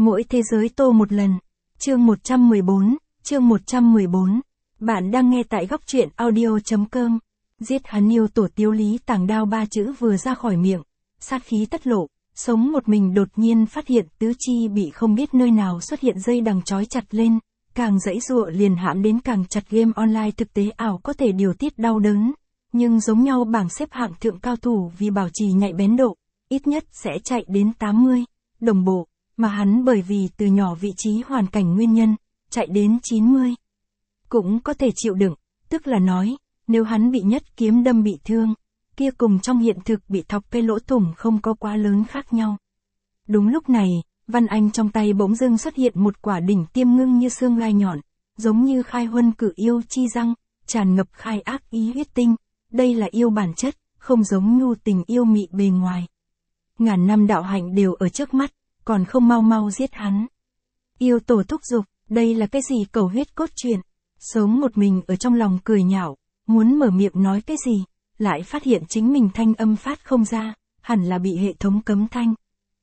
Mỗi thế giới tô một lần. Chương 114, chương 114. Bạn đang nghe tại góc truyện audio.com. Giết hắn yêu tổ Tiếu Lý Tàng Đao ba chữ vừa ra khỏi miệng, sát khí tất lộ, sống một mình đột nhiên phát hiện tứ chi bị không biết nơi nào xuất hiện dây đằng trói chặt lên, càng giãy giụa liền hãm đến càng chặt. Game online thực tế ảo có thể điều tiết đau đớn, nhưng giống nhau bảng xếp hạng thượng cao thủ vì bảo trì nhạy bén độ, ít nhất sẽ chạy đến 80, đồng bộ, mà hắn bởi vì từ nhỏ vị trí hoàn cảnh nguyên nhân, chạy đến 90. Cũng có thể chịu đựng, tức là nói, nếu hắn bị nhất kiếm đâm bị thương, kia cùng trong hiện thực bị thọc cái lỗ thủng không có quá lớn khác nhau. Đúng lúc này, Văn Anh trong tay bỗng dưng xuất hiện một quả đỉnh tiêm ngưng như xương gai nhọn, giống như khai huân cử yêu chi răng, tràn ngập khai ác ý huyết tinh, đây là yêu bản chất, không giống nhu tình yêu mị bề ngoài. Ngàn năm đạo hạnh đều ở trước mắt, còn không mau mau giết hắn. Yêu tổ thúc giục, đây là cái gì cầu huyết cốt truyện, sống một mình ở trong lòng cười nhạo, muốn mở miệng nói cái gì, lại phát hiện chính mình thanh âm phát không ra, hẳn là bị hệ thống cấm thanh.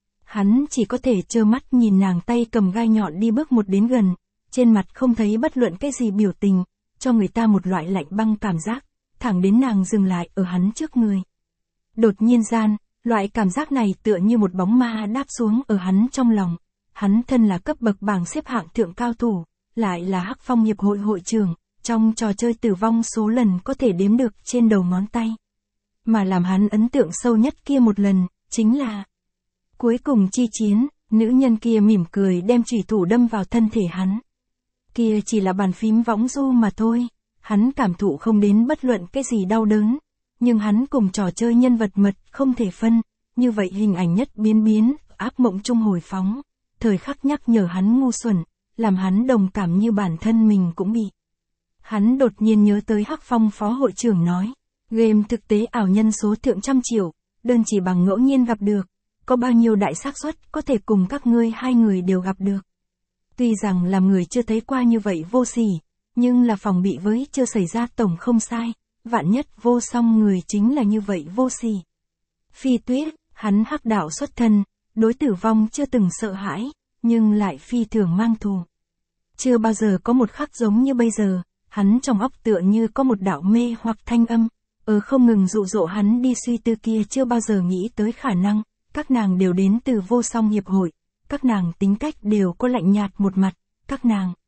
Hắn chỉ có thể trơ mắt nhìn nàng tay cầm gai nhọn đi bước một đến gần, trên mặt không thấy bất luận cái gì biểu tình, cho người ta một loại lạnh băng cảm giác, thẳng đến nàng dừng lại ở hắn trước người. Đột nhiên gian, loại cảm giác này tựa như một bóng ma đáp xuống ở hắn trong lòng, hắn thân là cấp bậc bảng xếp hạng thượng cao thủ, lại là Hắc Phong hiệp hội hội trưởng, trong trò chơi tử vong số lần có thể đếm được trên đầu ngón tay. Mà làm hắn ấn tượng sâu nhất kia một lần, chính là cuối cùng chi chiến, nữ nhân kia mỉm cười đem chủy thủ đâm vào thân thể hắn. Kia chỉ là bàn phím võng du mà thôi, hắn cảm thụ không đến bất luận cái gì đau đớn, nhưng hắn cùng trò chơi nhân vật mật không thể phân, như vậy hình ảnh nhất biến, ác mộng trung hồi phóng, thời khắc nhắc nhở hắn ngu xuẩn, làm hắn đồng cảm như bản thân mình cũng bị. Hắn đột nhiên nhớ tới Hắc Phong phó hội trưởng nói, game thực tế ảo nhân số thượng trăm triệu, đơn chỉ bằng ngẫu nhiên gặp được, có bao nhiêu đại xác suất có thể cùng các ngươi hai người đều gặp được. Tuy rằng làm người chưa thấy qua như vậy vô sỉ, nhưng là phòng bị với chưa xảy ra tổng không sai, vạn nhất vô song người chính là như vậy vô sỉ. Phi Tuyết, hắn hắc đạo xuất thân, đối tử vong chưa từng sợ hãi, nhưng lại phi thường mang thù. Chưa bao giờ có một khắc giống như bây giờ, hắn trong óc tựa như có một đạo mê hoặc thanh âm, không ngừng dụ dỗ hắn đi suy tư kia chưa bao giờ nghĩ tới khả năng, các nàng đều đến từ vô song hiệp hội, các nàng tính cách đều có lạnh nhạt một mặt, các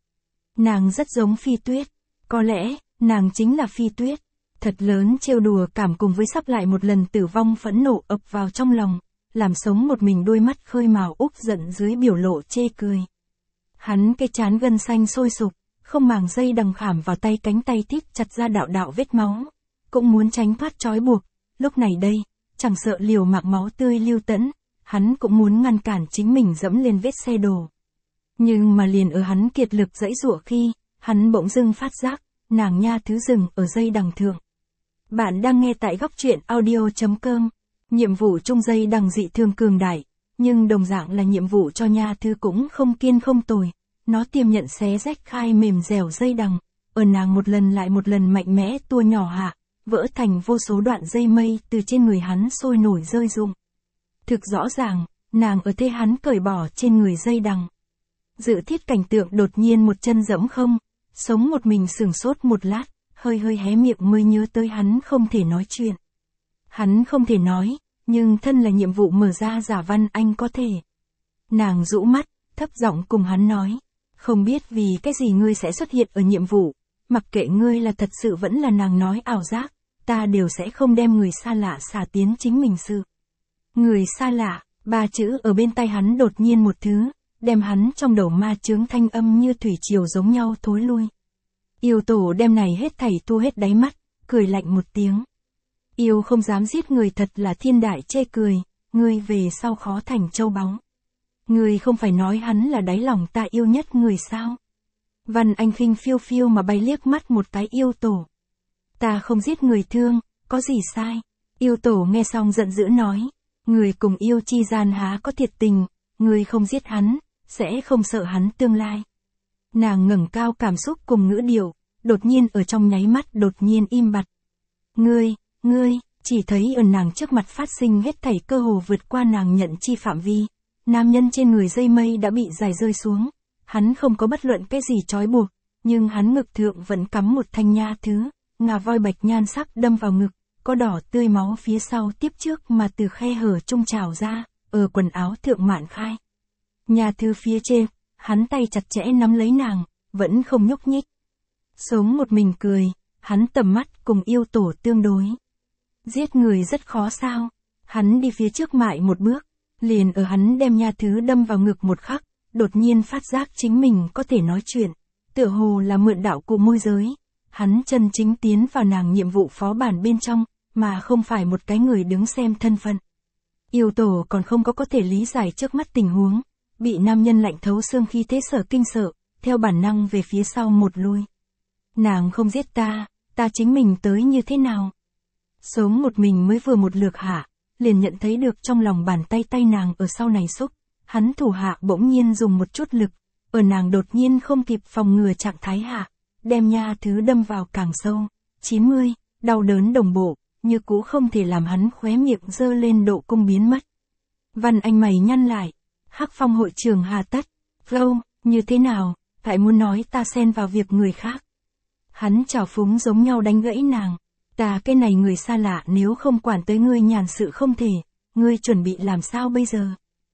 nàng rất giống Phi Tuyết, có lẽ, nàng chính là Phi Tuyết. Thật lớn trêu đùa cảm cùng với sắp lại một lần tử vong phẫn nộ ập vào trong lòng, làm sống một mình đôi mắt khơi mào úp giận dưới biểu lộ chê cười. Hắn cái trán gân xanh sôi sục, không màng dây đằng khảm vào tay cánh tay thít chặt ra đạo vết máu, cũng muốn tránh thoát trói buộc, lúc này đây, chẳng sợ liều mạng máu tươi lưu tẫn, hắn cũng muốn ngăn cản chính mình dẫm lên vết xe đổ. Nhưng mà liền ở hắn kiệt lực giãy giụa khi, hắn bỗng dưng phát giác, nàng nha thứ dừng ở dây đằng thượng. Bạn đang nghe tại góc truyện audio.com. Nhiệm vụ chung dây đằng dị thường cường đại, nhưng đồng dạng là nhiệm vụ cho nha thư cũng không kiên không tồi. Nó tiềm nhận xé rách khai mềm dẻo dây đằng, ở nàng một lần lại một lần mạnh mẽ tua nhỏ hạ, vỡ thành vô số đoạn dây mây từ trên người hắn sôi nổi rơi rụng. Thực rõ ràng, nàng ở thế hắn cởi bỏ trên người dây đằng. Dự thiết cảnh tượng đột nhiên một chân dẫm không, sống một mình sửng sốt một lát, hơi hé miệng mới nhớ tới hắn không thể nói chuyện. Hắn không thể nói, nhưng thân là nhiệm vụ mở ra giả Văn Anh có thể. Nàng rũ mắt, thấp giọng cùng hắn nói, không biết vì cái gì ngươi sẽ xuất hiện ở nhiệm vụ, mặc kệ ngươi là thật sự vẫn là nàng nói ảo giác, ta đều sẽ không đem người xa lạ xả tiến chính mình sự. Người xa lạ, ba chữ ở bên tay hắn đột nhiên một thứ, đem hắn trong đầu ma chướng thanh âm như thủy triều giống nhau thối lui. Yêu tổ đem này hết thảy thu hết đáy mắt, cười lạnh một tiếng. Yêu không dám giết người thật là thiên đại chê cười, ngươi về sau khó thành châu báu. Ngươi không phải nói hắn là đáy lòng ta yêu nhất người sao? Văn Anh khinh phiêu phiêu mà bay liếc mắt một cái yêu tổ. Ta không giết người thương, có gì sai? Yêu tổ nghe xong giận dữ nói, người cùng yêu chi gian há có thiệt tình, ngươi không giết hắn, sẽ không sợ hắn tương lai. Nàng ngẩng cao cảm xúc cùng ngữ điệu, đột nhiên ở trong nháy mắt đột nhiên im bặt. Ngươi, chỉ thấy ở nàng trước mặt phát sinh hết thảy cơ hồ vượt qua nàng nhận chi phạm vi, nam nhân trên người dây mây đã bị giải rơi xuống. Hắn không có bất luận cái gì trói buộc, nhưng hắn ngực thượng vẫn cắm một thanh nha thứ, ngà voi bạch nhan sắc đâm vào ngực, có đỏ tươi máu phía sau tiếp trước mà từ khe hở trung trào ra, ở quần áo thượng mạn khai. Nha thứ phía trên, hắn tay chặt chẽ nắm lấy nàng, vẫn không nhúc nhích. Sống một mình cười, hắn tầm mắt cùng yêu tổ tương đối. Giết người rất khó sao? Hắn đi phía trước mại một bước, liền ở hắn đem nha thứ đâm vào ngực một khắc, đột nhiên phát giác chính mình có thể nói chuyện, tựa hồ là mượn đạo cụ môi giới. Hắn chân chính tiến vào nàng nhiệm vụ phó bản bên trong, mà không phải một cái người đứng xem thân phận. Yêu tổ còn không có thể lý giải trước mắt tình huống, bị nam nhân lạnh thấu xương khí thế sở kinh sợ, theo bản năng về phía sau một lui. Nàng không giết ta, ta chính mình tới như thế nào? Sống một mình mới vừa một lượt hạ, liền nhận thấy được trong lòng bàn tay nàng ở sau này xúc, hắn thủ hạ bỗng nhiên dùng một chút lực, ở nàng đột nhiên không kịp phòng ngừa trạng thái hạ, đem nha thứ đâm vào càng sâu. 90, đau đớn đồng bộ, như cũ không thể làm hắn khóe miệng dơ lên độ cung biến mất. Văn Anh mày nhăn lại, Hắc Phong hội trưởng hà tất, Flow, như thế nào, phải muốn nói ta xen vào việc người khác. Hắn trào phúng giống nhau đánh gãy nàng, ta cái này người xa lạ nếu không quản tới ngươi nhàn sự không thể, ngươi chuẩn bị làm sao bây giờ?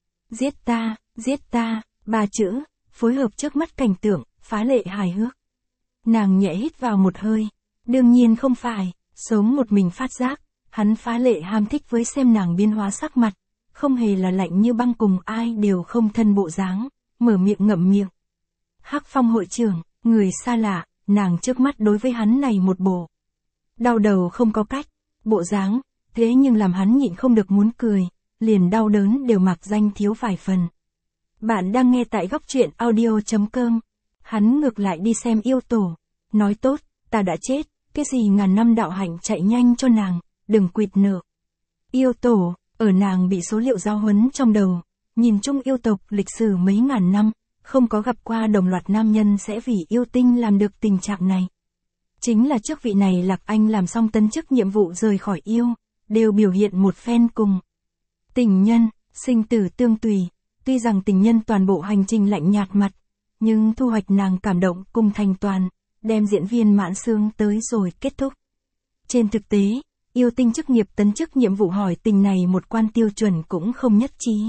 Giết ta, 3 chữ, phối hợp trước mắt cảnh tượng, phá lệ hài hước. Nàng nhẹ hít vào một hơi, đương nhiên không phải, sống một mình phát giác, hắn phá lệ ham thích với xem nàng biến hóa sắc mặt, không hề là lạnh như băng cùng ai đều không thân bộ dáng, mở miệng ngậm miệng. Hắc Phong hội trưởng, người xa lạ, nàng trước mắt đối với hắn này một bộ. Đau đầu không có cách, bộ dáng, thế nhưng làm hắn nhịn không được muốn cười, liền đau đớn đều mặc danh thiếu vài phần. Bạn đang nghe tại góc truyện audio.com. Hắn ngược lại đi xem yêu tổ, nói tốt, ta đã chết, cái gì ngàn năm đạo hạnh chạy nhanh cho nàng, đừng quỵt nợ. Yêu tổ, ở nàng bị số liệu giáo huấn trong đầu, nhìn chung yêu tộc lịch sử mấy ngàn năm, không có gặp qua đồng loạt nam nhân sẽ vì yêu tinh làm được tình trạng này. Chính là trước vị này Lạc Anh làm xong tấn chức nhiệm vụ rời khỏi yêu, đều biểu hiện một phen cùng. Tình nhân, sinh tử tương tùy, tuy rằng tình nhân toàn bộ hành trình lạnh nhạt mặt, nhưng thu hoạch nàng cảm động cùng thành toàn, đem diễn viên mãn xương tới rồi kết thúc. Trên thực tế, yêu tinh chức nghiệp tấn chức nhiệm vụ hỏi tình này một quan tiêu chuẩn cũng không nhất trí.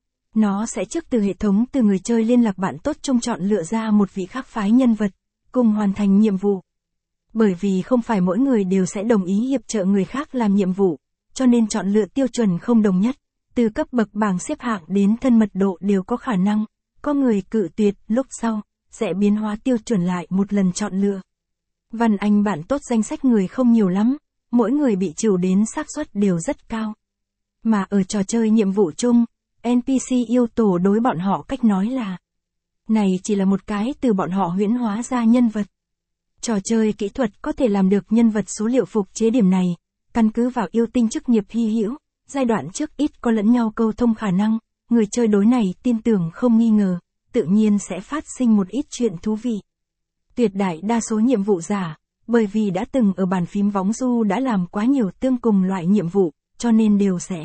Nó sẽ trước từ hệ thống từ người chơi liên lạc bạn tốt trông chọn lựa ra một vị khác phái nhân vật, cùng hoàn thành nhiệm vụ. Bởi vì không phải mỗi người đều sẽ đồng ý hiệp trợ người khác làm nhiệm vụ, cho nên chọn lựa tiêu chuẩn không đồng nhất, từ cấp bậc bảng xếp hạng đến thân mật độ đều có khả năng, có người cự tuyệt lúc sau, sẽ biến hóa tiêu chuẩn lại một lần chọn lựa. Văn Anh bạn tốt danh sách người không nhiều lắm, mỗi người bị trừ đến xác suất đều rất cao. Mà ở trò chơi nhiệm vụ chung, NPC yêu tổ đối bọn họ cách nói là, này chỉ là một cái từ bọn họ huyễn hóa ra nhân vật. Trò chơi kỹ thuật có thể làm được nhân vật số liệu phục chế điểm này, căn cứ vào yêu tinh chức nghiệp hy hữu, giai đoạn trước ít có lẫn nhau câu thông khả năng, người chơi đối này tin tưởng không nghi ngờ, tự nhiên sẽ phát sinh một ít chuyện thú vị. Tuyệt đại đa số nhiệm vụ giả, bởi vì đã từng ở bàn phím võng du đã làm quá nhiều tương cùng loại nhiệm vụ, cho nên đều sẽ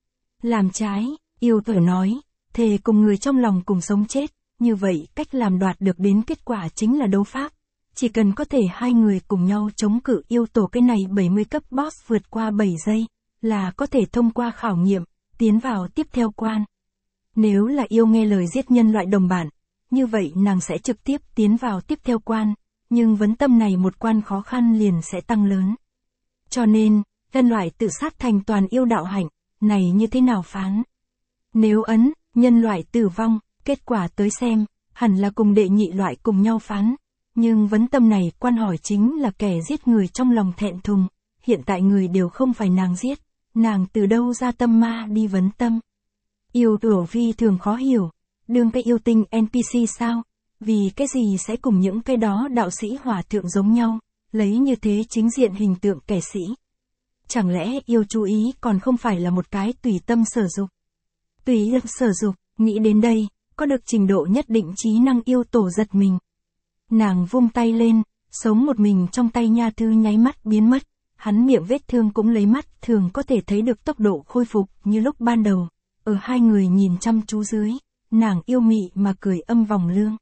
làm trái. Yêu tổ nói, thề cùng người trong lòng cùng sống chết, như vậy cách làm đoạt được đến kết quả chính là đấu pháp. Chỉ cần có thể hai người cùng nhau chống cự yêu tổ cái này 70 cấp boss vượt qua 7 giây, là có thể thông qua khảo nghiệm, tiến vào tiếp theo quan. Nếu là yêu nghe lời giết nhân loại đồng bản, như vậy nàng sẽ trực tiếp tiến vào tiếp theo quan, nhưng vấn tâm này một quan khó khăn liền sẽ tăng lớn. Cho nên, nhân loại tự sát thành toàn yêu đạo hạnh, này như thế nào phán? Nếu ấn, nhân loại tử vong, kết quả tới xem, hẳn là cùng đệ nhị loại cùng nhau phán. Nhưng vấn tâm này quan hỏi chính là kẻ giết người trong lòng thẹn thùng, hiện tại người đều không phải nàng giết, nàng từ đâu ra tâm ma đi vấn tâm. Yêu tổ phi thường khó hiểu, đương cái yêu tinh NPC sao, vì cái gì sẽ cùng những cái đó đạo sĩ hòa thượng giống nhau, lấy như thế chính diện hình tượng kẻ sĩ. Chẳng lẽ yêu chú ý còn không phải là một cái tùy tâm sở dục. Tùy tâm sở dục, nghĩ đến đây, có được trình độ nhất định trí năng yêu tổ giật mình. Nàng vung tay lên, sống một mình trong tay nha thư nháy mắt biến mất, hắn miệng vết thương cũng lấy mắt thường có thể thấy được tốc độ khôi phục như lúc ban đầu, ở hai người nhìn chăm chú dưới, nàng yêu mị mà cười âm vòng lương.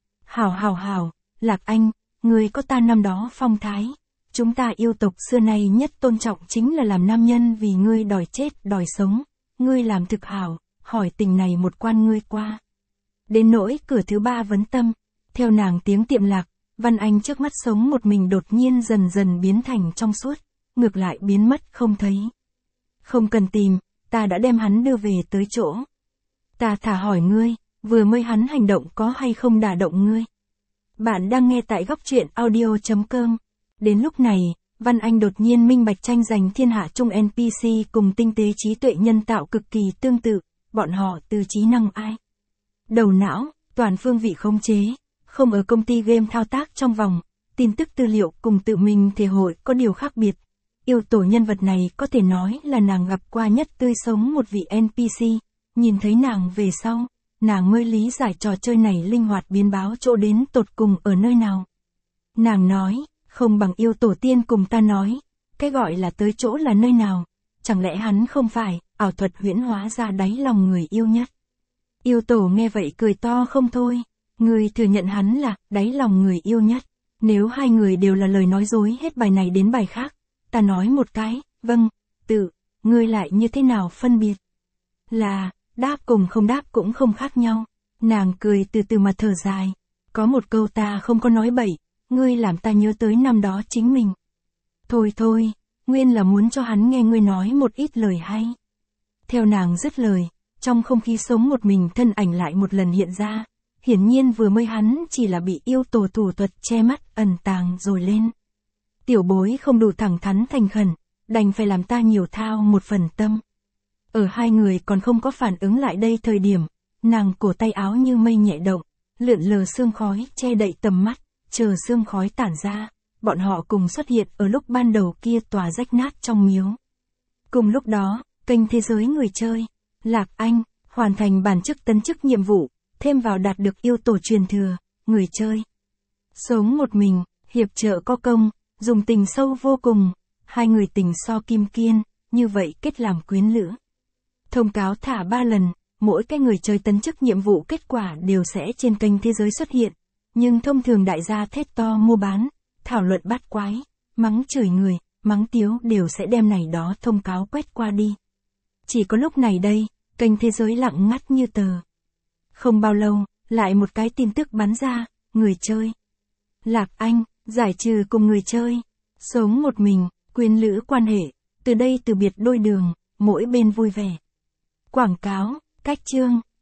Hảo, Lạc Anh, ngươi có ta năm đó phong thái. Chúng ta yêu tộc xưa nay nhất tôn trọng chính là làm nam nhân vì ngươi đòi chết đòi sống. Ngươi làm thực hảo, hỏi tình này một quan ngươi qua. Đến nỗi cửa thứ ba vấn tâm, theo nàng tiếng tiệm lạc, Văn Anh trước mắt sống một mình đột nhiên dần dần biến thành trong suốt, ngược lại biến mất không thấy. Không cần tìm, ta đã đem hắn đưa về tới chỗ. Ta thả hỏi ngươi, vừa mới hắn hành động có hay không đả động ngươi? Bạn đang nghe tại góc truyện audio.com. Đến lúc này, Văn Anh đột nhiên minh bạch tranh giành thiên hạ chung NPC cùng tinh tế trí tuệ nhân tạo cực kỳ tương tự, bọn họ từ trí năng ai? Đầu não, toàn phương vị khống chế, không ở công ty game thao tác trong vòng, tin tức tư liệu cùng tự mình thể hội có điều khác biệt. Yêu tổ nhân vật này có thể nói là nàng gặp qua nhất tươi sống một vị NPC, nhìn thấy nàng về sau, nàng mới lý giải trò chơi này linh hoạt biến báo chỗ đến tột cùng ở nơi nào. Nàng nói, không bằng yêu tổ tiên cùng ta nói, cái gọi là tới chỗ là nơi nào, chẳng lẽ hắn không phải, ảo thuật huyễn hóa ra đáy lòng người yêu nhất. Yêu tổ nghe vậy cười to không thôi, người thừa nhận hắn là đáy lòng người yêu nhất, nếu hai người đều là lời nói dối hết bài này đến bài khác, ta nói một cái, vâng, ngươi lại như thế nào phân biệt? Là, đáp cùng không đáp cũng không khác nhau, nàng cười từ từ mà thở dài, có một câu ta không có nói bậy, ngươi làm ta nhớ tới năm đó chính mình. Thôi, nguyên là muốn cho hắn nghe ngươi nói một ít lời hay. Theo nàng dứt lời, trong không khí sống một mình thân ảnh lại một lần hiện ra, hiển nhiên vừa mới hắn chỉ là bị yêu tổ thủ thuật che mắt ẩn tàng rồi lên. Tiểu bối không đủ thẳng thắn thành khẩn, đành phải làm ta nhiều thao một phần tâm. Ở hai người còn không có phản ứng lại đây thời điểm, nàng cổ tay áo như mây nhẹ động, lượn lờ sương khói che đậy tầm mắt, chờ sương khói tản ra, bọn họ cùng xuất hiện ở lúc ban đầu kia tòa rách nát trong miếu. Cùng lúc đó, kênh thế giới người chơi, Lạc Anh, hoàn thành bản chức tấn chức nhiệm vụ, thêm vào đạt được yêu tổ truyền thừa, người chơi. Sống một mình, hiệp trợ có công, dùng tình sâu vô cùng, hai người tình so kim kiên, như vậy kết làm quyến lữ. Thông cáo thả 3 lần, mỗi cái người chơi tấn chức nhiệm vụ kết quả đều sẽ trên kênh thế giới xuất hiện, nhưng thông thường đại gia thét to mua bán, thảo luận bát quái, mắng chửi người, mắng tiếu đều sẽ đem này đó thông cáo quét qua đi. Chỉ có lúc này đây, kênh thế giới lặng ngắt như tờ. Không bao lâu, lại một cái tin tức bắn ra, người chơi. Lạc Anh, giải trừ cùng người chơi, sống một mình, quyến lữ quan hệ, từ đây từ biệt đôi đường, mỗi bên vui vẻ. Quảng cáo, cách chương.